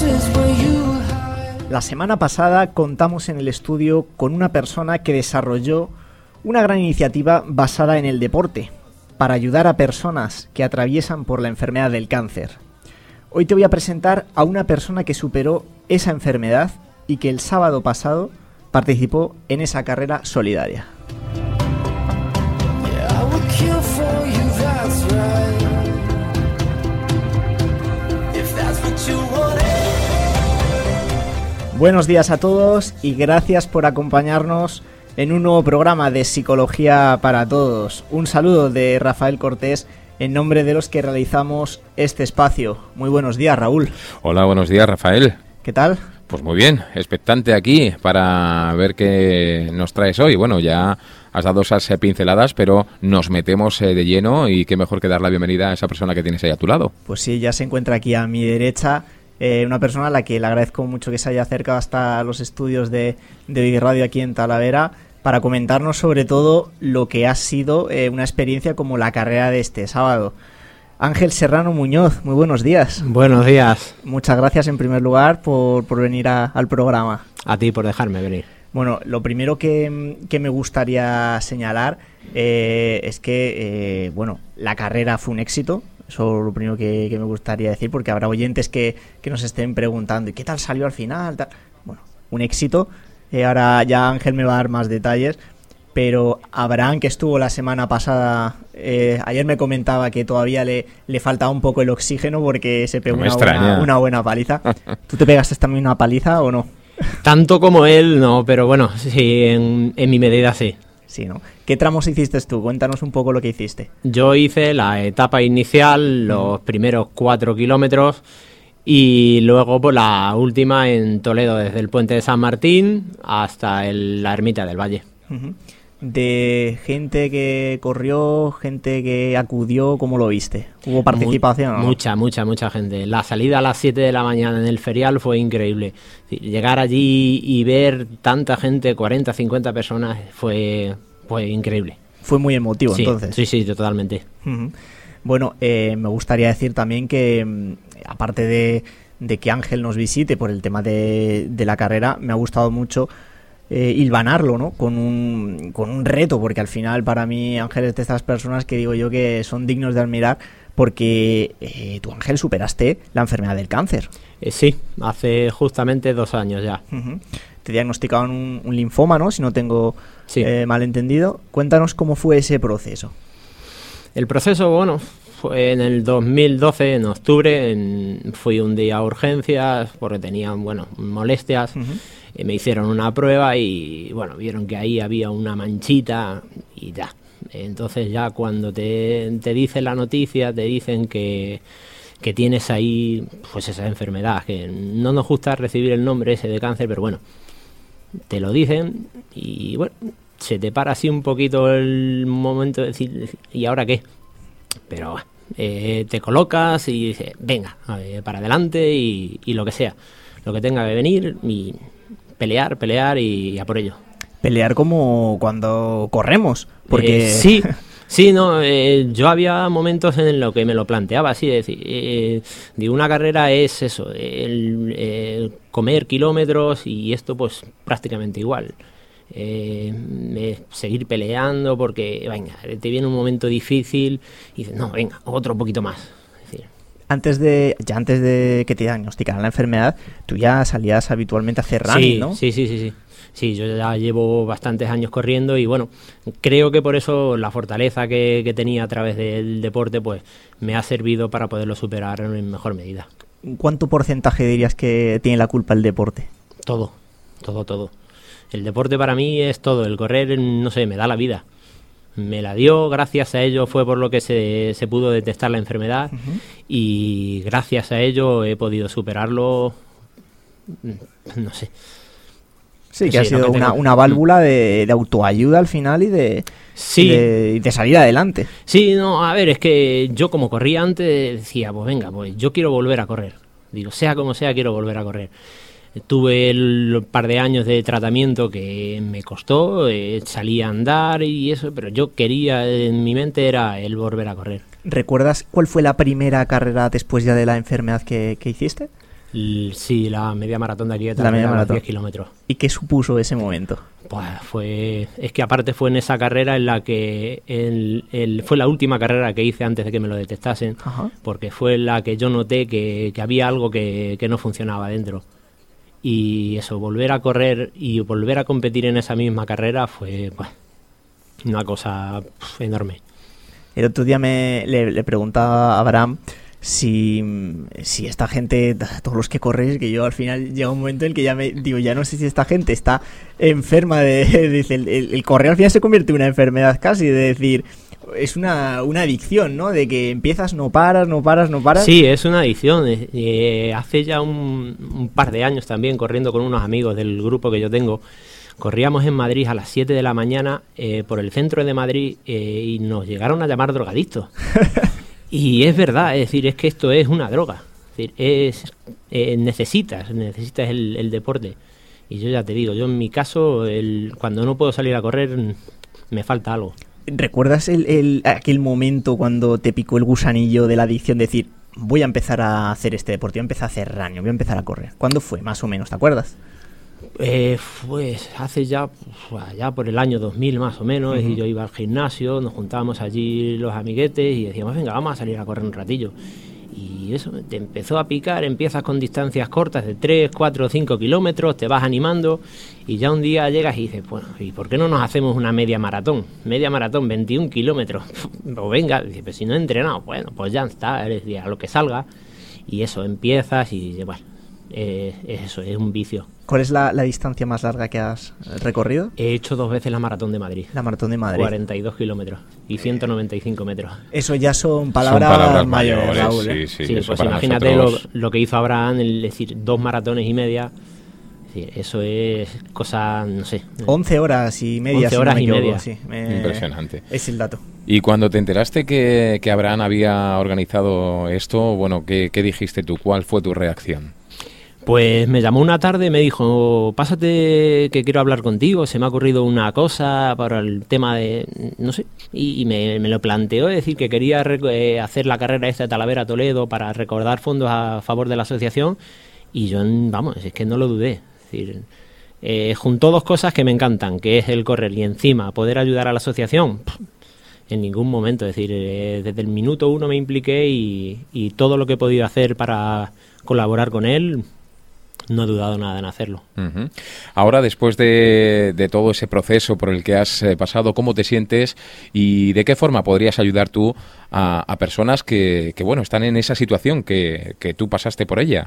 La semana pasada contamos en el estudio con una persona que desarrolló una gran iniciativa basada en el deporte para ayudar a personas que atraviesan por la enfermedad del cáncer. Hoy te voy a presentar a una persona que superó esa enfermedad y que el sábado pasado participó en esa carrera solidaria. Buenos días a todos y gracias por acompañarnos en un nuevo programa de Psicología para Todos. Un saludo de Rafael Cortés en nombre de los que realizamos este espacio. Muy buenos días, Raúl. Hola, buenos días, Rafael. ¿Qué tal? Pues muy bien, expectante aquí para ver qué nos traes hoy. Bueno, ya has dado esas pinceladas, pero nos metemos de lleno y qué mejor que dar la bienvenida a esa persona que tienes ahí a tu lado. Pues sí, ya se encuentra aquí a mi derecha una persona a la que le agradezco mucho que se haya acercado hasta los estudios de Big Radio aquí en Talavera para comentarnos sobre todo lo que ha sido una experiencia como la carrera de este sábado. Ángel Serrano Muñoz, muy buenos días. Buenos días. Muchas gracias en primer lugar por venir al programa. A ti por dejarme venir. Bueno, lo primero que me gustaría señalar es que la carrera fue un éxito. Eso es lo primero que me gustaría decir, porque habrá oyentes que nos estén preguntando ¿y qué tal salió al final? Tal. Bueno, un éxito. Ahora ya Ángel me va a dar más detalles, pero Abraham, que estuvo la semana pasada, ayer me comentaba que todavía le faltaba un poco el oxígeno porque se pegó una buena paliza. ¿Tú te pegaste también una paliza o no? Tanto como él, no, pero bueno, sí, en mi medida sí. Sí, ¿no? ¿Qué tramos hiciste tú? Cuéntanos un poco lo que hiciste. Yo hice la etapa inicial, los primeros 4 kilómetros, y luego por la última en Toledo, desde el puente de San Martín hasta la ermita del Valle. Uh-huh. De gente que corrió, gente que acudió, ¿cómo lo viste? ¿Hubo participación? Mucha gente. La salida a las 7 de la mañana en el ferial fue increíble. Llegar allí y ver tanta gente, 40, 50 personas, fue increíble. Fue muy emotivo, sí, entonces. Sí, totalmente. Uh-huh. Bueno, me gustaría decir también que, aparte de que Ángel nos visite por el tema de la carrera, me ha gustado mucho hilvanarlo, ¿no? Con un reto, porque al final para mí Ángel es de estas personas que digo yo que son dignos de admirar, porque tú, Ángel, superaste la enfermedad del cáncer. Sí, hace justamente 2 años ya. Uh-huh. Te diagnosticaban un linfoma, ¿no? Si no tengo mal entendido. Cuéntanos cómo fue ese proceso. El proceso, bueno, fue en el 2012, en octubre. Fui un día a urgencias porque tenían, molestias. Uh-huh. Me hicieron una prueba y, vieron que ahí había una manchita y ya. Entonces ya cuando te dicen la noticia, te dicen que tienes ahí pues esa enfermedad, que no nos gusta recibir el nombre ese de cáncer, pero bueno, te lo dicen y se te para así un poquito el momento de decir ¿y ahora qué? Pero te colocas y dices venga, para adelante y lo que sea, lo que tenga que venir y pelear y a por ello. Pelear como cuando corremos, porque... Sí, no, yo había momentos en los que me lo planteaba así, es decir, una carrera es eso, el comer kilómetros y esto pues prácticamente igual. Seguir peleando porque, venga, te viene un momento difícil y dices, no, venga, otro poquito más. Es decir, antes de que te diagnosticaran la enfermedad, tú ya salías habitualmente a hacer running, ¿no? Sí. Sí, yo ya llevo bastantes años corriendo y creo que por eso la fortaleza que tenía a través del deporte pues me ha servido para poderlo superar en mejor medida. ¿Cuánto porcentaje dirías que tiene la culpa el deporte? Todo. El deporte para mí es todo, el correr, no sé, me da la vida. Me la dio, gracias a ello fue por lo que se pudo detectar la enfermedad. Uh-huh. Y gracias a ello he podido superarlo, no sé. Sí, que ha sido una válvula de autoayuda al final y de salir adelante. Sí, no, a ver, es que yo como corría antes decía, pues venga, pues yo quiero volver a correr. Digo, sea como sea, quiero volver a correr. Tuve el par de años de tratamiento que me costó, salí a andar y eso, pero yo quería, en mi mente era el volver a correr. ¿Recuerdas cuál fue la primera carrera después ya de la enfermedad que hiciste? Sí, la media maratón de aquí de La media Talavera, maratón. 10 kilómetros. ¿Y qué supuso ese momento? Pues es que aparte fue en esa carrera en la que fue la última carrera que hice antes de que me lo detectasen, Ajá. porque fue la que yo noté que había algo que no funcionaba dentro. Y eso, volver a correr y volver a competir en esa misma carrera fue una cosa enorme. El otro día le preguntaba a Abraham si esta gente, todos los que corréis, que yo al final llega un momento en el que ya ya no sé si esta gente está enferma dice, el correr al final se convierte en una enfermedad casi, de decir, es una adicción, ¿no? De que empiezas, no paras. Sí, es una adicción. Hace ya un par de años también, corriendo con unos amigos del grupo que yo tengo, corríamos en Madrid a las 7 de la mañana por el centro de Madrid y nos llegaron a llamar drogadictos. Y es verdad, es decir, es que esto es una droga. Es decir, necesitas el deporte. Y yo ya te digo, yo en mi caso, cuando no puedo salir a correr, me falta algo. ¿Recuerdas aquel momento cuando te picó el gusanillo de la adicción? De decir, voy a empezar a hacer este deporte, voy a empezar a hacer running, voy a empezar a correr. ¿Cuándo fue, más o menos? ¿Te acuerdas? Pues hace ya por el año 2000 más o menos, y yo iba al gimnasio, nos juntábamos allí los amiguetes y decíamos, venga, vamos a salir a correr un ratillo. Y eso, te empezó a picar, empiezas con distancias cortas de 3, 4, 5 kilómetros, te vas animando y ya un día llegas y dices, bueno, ¿y por qué no nos hacemos una media maratón? Media maratón, 21 kilómetros. Pues venga, dice, pero si no he entrenado, bueno, pues ya está, es decir, a lo que salga. Y eso, empiezas y bueno, es un vicio. ¿Cuál es la distancia más larga que has recorrido? He hecho 2 veces la maratón de Madrid. La maratón de Madrid. 42 kilómetros y 195 metros. Eso ya son palabras mayores, Raúl. Sí, Sí, eso pues para imagínate nosotros... lo que hizo Abraham, es decir, 2 maratones y media. Es decir, eso es cosa, no sé. 11 horas y media. 11 horas si no me y equivoco, media. sí, Impresionante. Es el dato. Y cuando te enteraste que Abraham había organizado esto, bueno, ¿qué dijiste tú? ¿Cuál fue tu reacción? Pues me llamó una tarde y me dijo, pásate que quiero hablar contigo, se me ha ocurrido una cosa para el tema de, no sé, y me lo planteó, es decir, que quería hacer la carrera esta de Talavera a Toledo para recaudar fondos a favor de la asociación, y yo, vamos, es que no lo dudé. Es decir, juntó 2 cosas que me encantan, que es el correr y encima poder ayudar a la asociación. En ningún momento, es decir, desde el minuto 1 me impliqué y todo lo que he podido hacer para colaborar con él, no he dudado nada en hacerlo. Uh-huh. Ahora, después de todo ese proceso por el que has pasado, ¿cómo te sientes y de qué forma podrías ayudar tú a personas que bueno, están en esa situación que tú pasaste por ella?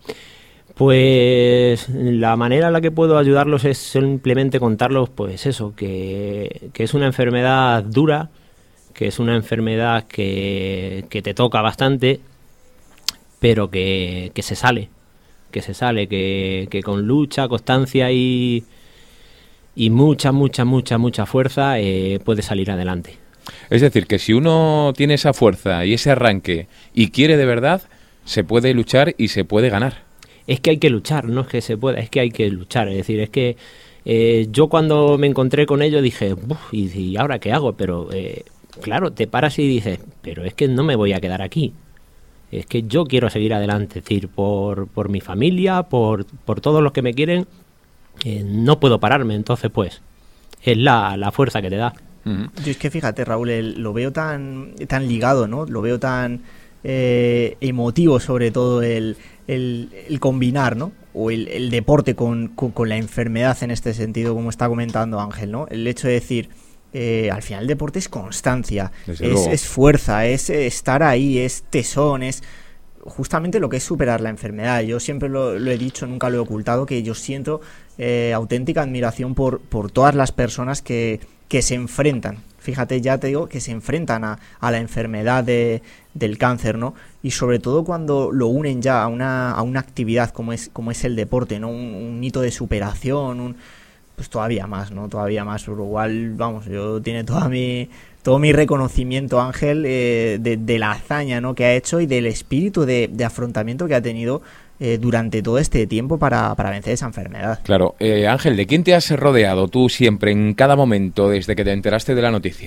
Pues la manera en la que puedo ayudarlos es simplemente contarlos, pues eso, que es una enfermedad dura, que es una enfermedad que te toca bastante, pero que se sale. Que con lucha, constancia y mucha fuerza puede salir adelante. Es decir, que si uno tiene esa fuerza y ese arranque y quiere de verdad, se puede luchar y se puede ganar. Es que hay que luchar, no es que se pueda, es que hay que luchar. Es decir, es que yo cuando me encontré con ello dije, ¿y ahora qué hago? Pero claro, te paras y dices, pero es que no me voy a quedar aquí. Es que yo quiero seguir adelante, es decir, por mi familia, por todos los que me quieren, no puedo pararme, entonces pues es la fuerza que te da. Yo es que fíjate, Raúl, lo veo tan ligado, ¿no? Lo veo tan emotivo, sobre todo el combinar, ¿no? O el deporte con la enfermedad en este sentido, como está comentando Ángel, ¿no? El hecho de decir... al final el deporte es constancia, es fuerza, es estar ahí, es tesón, es justamente lo que es superar la enfermedad. Yo siempre lo he dicho, nunca lo he ocultado, que yo siento auténtica admiración por todas las personas que se enfrentan, fíjate, ya te digo, que se enfrentan a la enfermedad del cáncer, ¿no? Y sobre todo cuando lo unen ya a una actividad como es el deporte, ¿no? Un hito de superación, pues todavía más, ¿no? Todavía más. Por lo cual, vamos, yo tiene todo mi reconocimiento, Ángel, de la hazaña, ¿no? que ha hecho y del espíritu de afrontamiento que ha tenido durante todo este tiempo para vencer esa enfermedad. Claro. Ángel, ¿de quién te has rodeado tú siempre, en cada momento, desde que te enteraste de la noticia?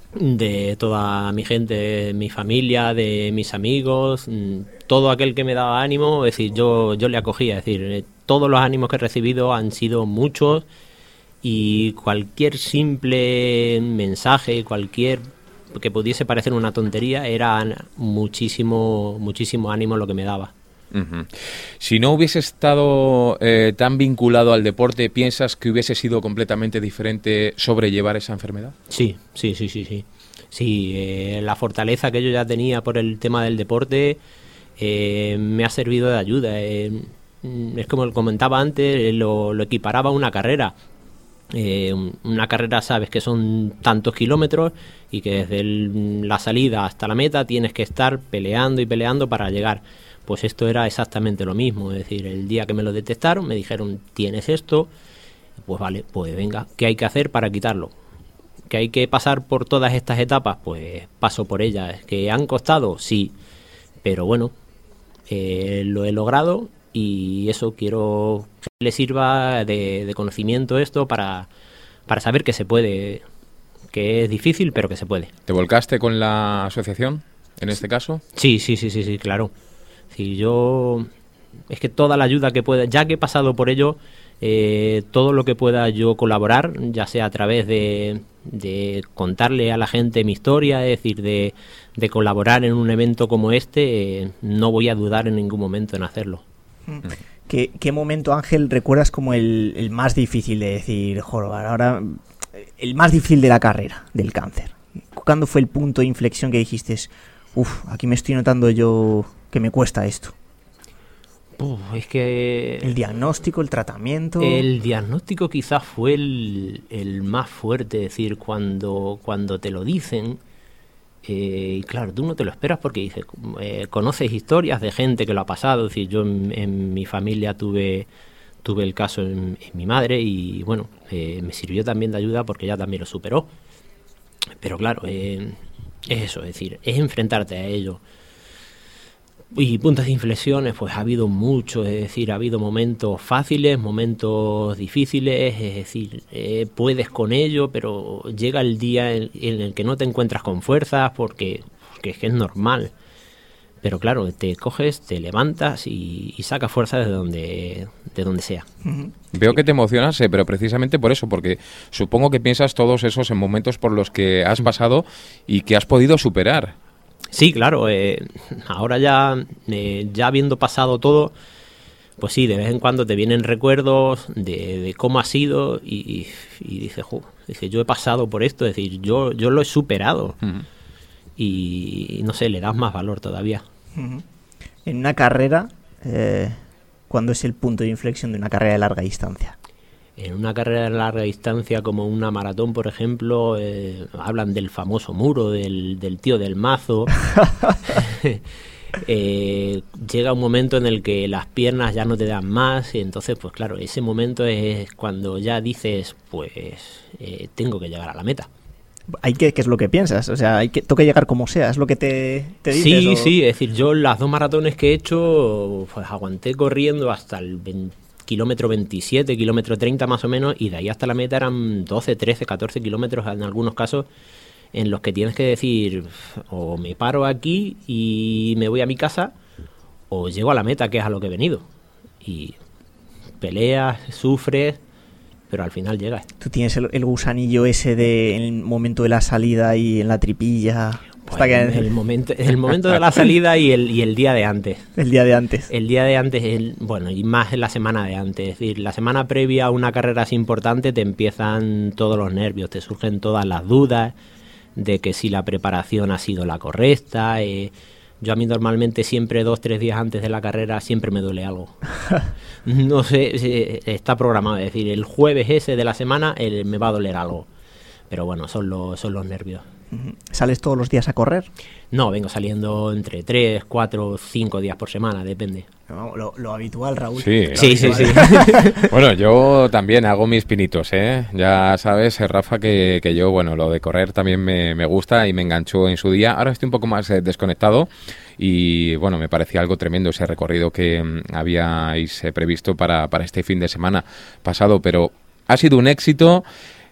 de toda mi gente, de mi familia, de mis amigos, todo aquel que me daba ánimo, es decir, yo le acogía, es decir, todos los ánimos que he recibido han sido muchos y cualquier simple mensaje, cualquier que pudiese parecer una tontería, era muchísimo ánimo lo que me daba. Uh-huh. Si no hubiese estado tan vinculado al deporte, ¿piensas que hubiese sido completamente diferente sobrellevar esa enfermedad? Sí. La fortaleza que yo ya tenía por el tema del deporte me ha servido de ayuda. Es como comentaba antes, lo equiparaba a una carrera. Una carrera, sabes que son tantos kilómetros y que desde la salida hasta la meta tienes que estar peleando y peleando para llegar. Pues esto era exactamente lo mismo, es decir, el día que me lo detectaron me dijeron, tienes esto, pues vale, pues venga, ¿qué hay que hacer para quitarlo? ¿Que hay que pasar por todas estas etapas? Pues paso por ellas. ¿Que han costado? Sí, pero bueno, lo he logrado y eso quiero que le sirva de conocimiento esto para saber que se puede, que es difícil, pero que se puede. ¿Te volcaste con la asociación en este caso? Sí, claro. Sí, es que toda la ayuda que pueda, ya que he pasado por ello, todo lo que pueda yo colaborar, ya sea a través de contarle a la gente mi historia, es decir, de colaborar en un evento como este, no voy a dudar en ningún momento en hacerlo. ¿Qué momento, Ángel, recuerdas como el más difícil de decir, joder, ahora el más difícil de la carrera del cáncer? ¿Cuándo fue el punto de inflexión que dijiste, aquí me estoy notando yo que me cuesta esto? Es que... ¿El diagnóstico, el tratamiento? El diagnóstico quizás fue el más fuerte, es decir, cuando te lo dicen, y claro, tú no te lo esperas porque dices, conoces historias de gente que lo ha pasado, es decir, yo en mi familia tuve el caso en mi madre y bueno, me sirvió también de ayuda porque ella también lo superó, pero claro, es eso, es decir, es enfrentarte a ello. Y puntos de inflexiones, pues ha habido muchos, es decir, ha habido momentos fáciles, momentos difíciles, es decir, puedes con ello, pero llega el día en el que no te encuentras con fuerzas porque es que es normal. Pero claro, te coges, te levantas y sacas fuerza de donde sea. Veo que te emocionas, pero precisamente por eso, porque supongo que piensas todos esos en momentos por los que has pasado y que has podido superar. Sí, claro, ahora ya habiendo pasado todo, pues sí, de vez en cuando te vienen recuerdos de cómo ha sido y dices, yo he pasado por esto, es decir, yo lo he superado. Uh-huh. Y no sé, le das más valor todavía. Uh-huh. En una carrera, ¿cuándo es el punto de inflexión de una carrera de larga distancia? En una carrera de larga distancia como una maratón, por ejemplo, hablan del famoso muro, del tío del mazo. Llega un momento en el que las piernas ya no te dan más y entonces, pues claro, ese momento es cuando ya dices, pues tengo que llegar a la meta. ¿Qué es lo que piensas? O sea, toca llegar como sea, ¿es lo que te dices? Sí, es decir, yo las 2 maratones que he hecho, pues aguanté corriendo hasta el kilómetro 27, kilómetro 30 más o menos, y de ahí hasta la meta eran 12, 13, 14 kilómetros en algunos casos en los que tienes que decir, o me paro aquí y me voy a mi casa, o llego a la meta, que es a lo que he venido. Y peleas, sufres, pero al final llegas. ¿Tú tienes el gusanillo ese en el momento de la salida y en la tripilla? Pues el momento de la salida y el día de antes. El día de antes. El día de antes, y más en la semana de antes. Es decir, la semana previa a una carrera así importante te empiezan todos los nervios, te surgen todas las dudas de que si la preparación ha sido la correcta. Yo a mí normalmente siempre 2-3 días antes de la carrera siempre me duele algo. No sé, está programado. Es decir, el jueves ese de la semana me va a doler algo. Pero bueno, son los nervios. ¿Sales todos los días a correr? No, vengo saliendo entre 3, 4, 5 días por semana, depende. No, lo habitual, Raúl. Sí. Bueno, yo también hago mis pinitos, ¿eh? Ya sabes, Rafa, que yo, bueno, lo de correr también me gusta y me enganchó en su día. Ahora estoy un poco más desconectado y, bueno, me parecía algo tremendo ese recorrido que habíais previsto para este fin de semana pasado, pero ha sido un éxito.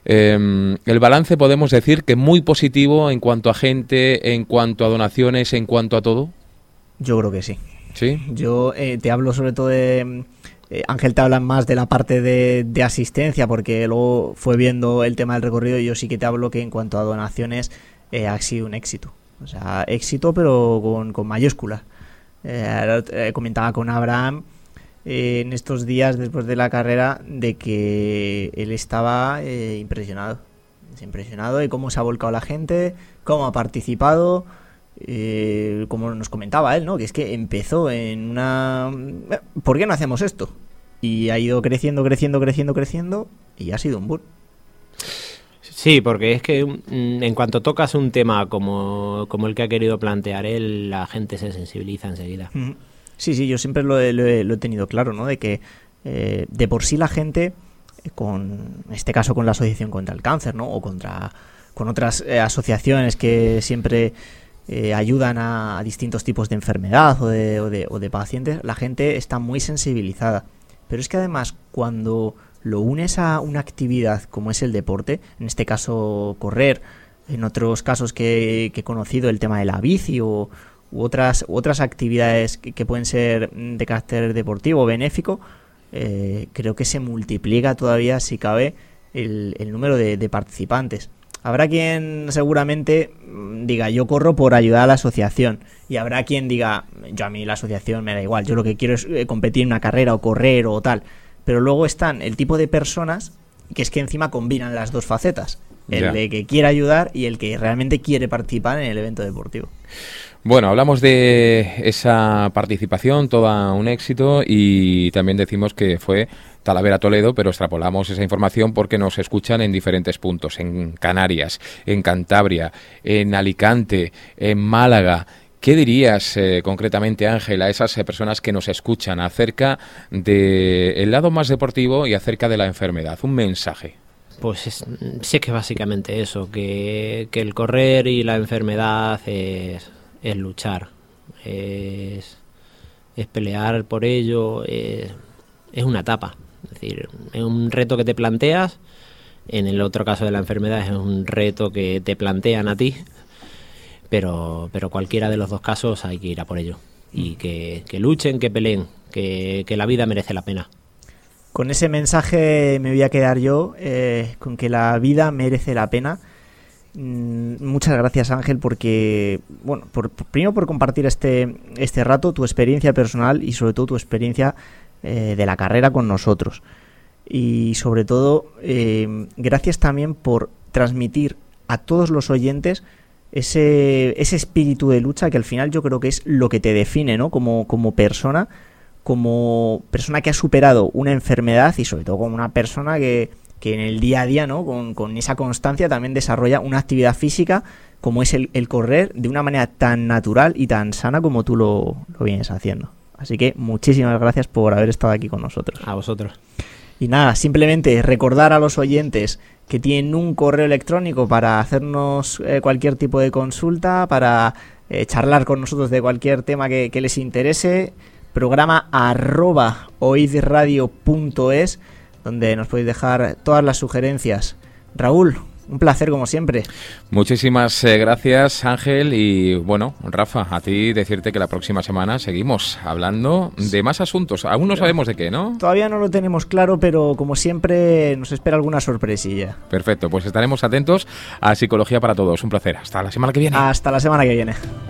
el balance podemos decir que muy positivo en cuanto a gente, en cuanto a donaciones, en cuanto a todo. Yo creo que sí. ¿Sí? Yo te hablo sobre todo de... Ángel te habla más de la parte de asistencia, porque luego fue viendo el tema del recorrido, y yo sí que te hablo que en cuanto a donaciones ha sido un éxito. O sea, éxito pero con mayúsculas. Comentaba con Abraham en estos días después de la carrera de que él estaba impresionado de cómo se ha volcado la gente, cómo ha participado, como nos comentaba él, ¿no? Que es que empezó en una... ¿Por qué no hacemos esto? Y ha ido creciendo y ha sido un boom. Sí, porque es que en cuanto tocas un tema como el que ha querido plantear él, la gente se sensibiliza enseguida. Sí, yo siempre lo he tenido claro, ¿no? De que de por sí la gente, en este caso con la Asociación contra el Cáncer, ¿no? O con otras asociaciones que siempre ayudan a distintos tipos de enfermedad o de pacientes, la gente está muy sensibilizada. Pero es que además, cuando lo unes a una actividad como es el deporte, en este caso correr, en otros casos que he conocido el tema de la bici u otras actividades que pueden ser de carácter deportivo o benéfico, creo que se multiplica todavía, si cabe, el número de participantes. Habrá quien seguramente diga, yo corro por ayudar a la asociación, y habrá quien diga, yo a mí la asociación me da igual, yo lo que quiero es competir en una carrera o correr o tal. Pero luego están el tipo de personas que es que encima combinan las dos facetas, el de que quiere ayudar y el que realmente quiere participar en el evento deportivo. Bueno, hablamos de esa participación, todo un éxito, y también decimos que fue Talavera-Toledo, pero extrapolamos esa información porque nos escuchan en diferentes puntos, en Canarias, en Cantabria, en Alicante, en Málaga. ¿Qué dirías concretamente, Ángel, a esas personas que nos escuchan acerca del lado más deportivo y acerca de la enfermedad? Un mensaje. Pues sí, que básicamente eso, que el correr y la enfermedad es luchar, es pelear por ello, es una etapa. Es decir, es un reto que te planteas, en el otro caso de la enfermedad es un reto que te plantean a ti, pero cualquiera de los dos casos hay que ir a por ello. Y que luchen, que peleen, que la vida merece la pena. Con ese mensaje me voy a quedar yo, con que la vida merece la pena. Muchas gracias, Ángel, porque bueno, primero por compartir este rato, tu experiencia personal y sobre todo tu experiencia de la carrera con nosotros, y sobre todo gracias también por transmitir a todos los oyentes ese espíritu de lucha que al final yo creo que es lo que te define, ¿no? Como persona que ha superado una enfermedad, y sobre todo como una persona que en el día a día, ¿no? Con esa constancia también desarrolla una actividad física como es el correr, de una manera tan natural y tan sana como tú lo vienes haciendo. Así que muchísimas gracias por haber estado aquí con nosotros. A vosotros. Y nada, simplemente recordar a los oyentes que tienen un correo electrónico para hacernos cualquier tipo de consulta, para charlar con nosotros de cualquier tema que les interese. Programa @oidradio.es, donde nos podéis dejar todas las sugerencias. Raúl, un placer como siempre. Muchísimas gracias, Ángel, y bueno, Rafa, a ti decirte que la próxima semana seguimos hablando de más asuntos. Aún no sabemos de qué, ¿no? Todavía no lo tenemos claro, pero como siempre nos espera alguna sorpresilla. Perfecto, pues estaremos atentos a Psicología para Todos. Un placer. Hasta la semana que viene. Hasta la semana que viene.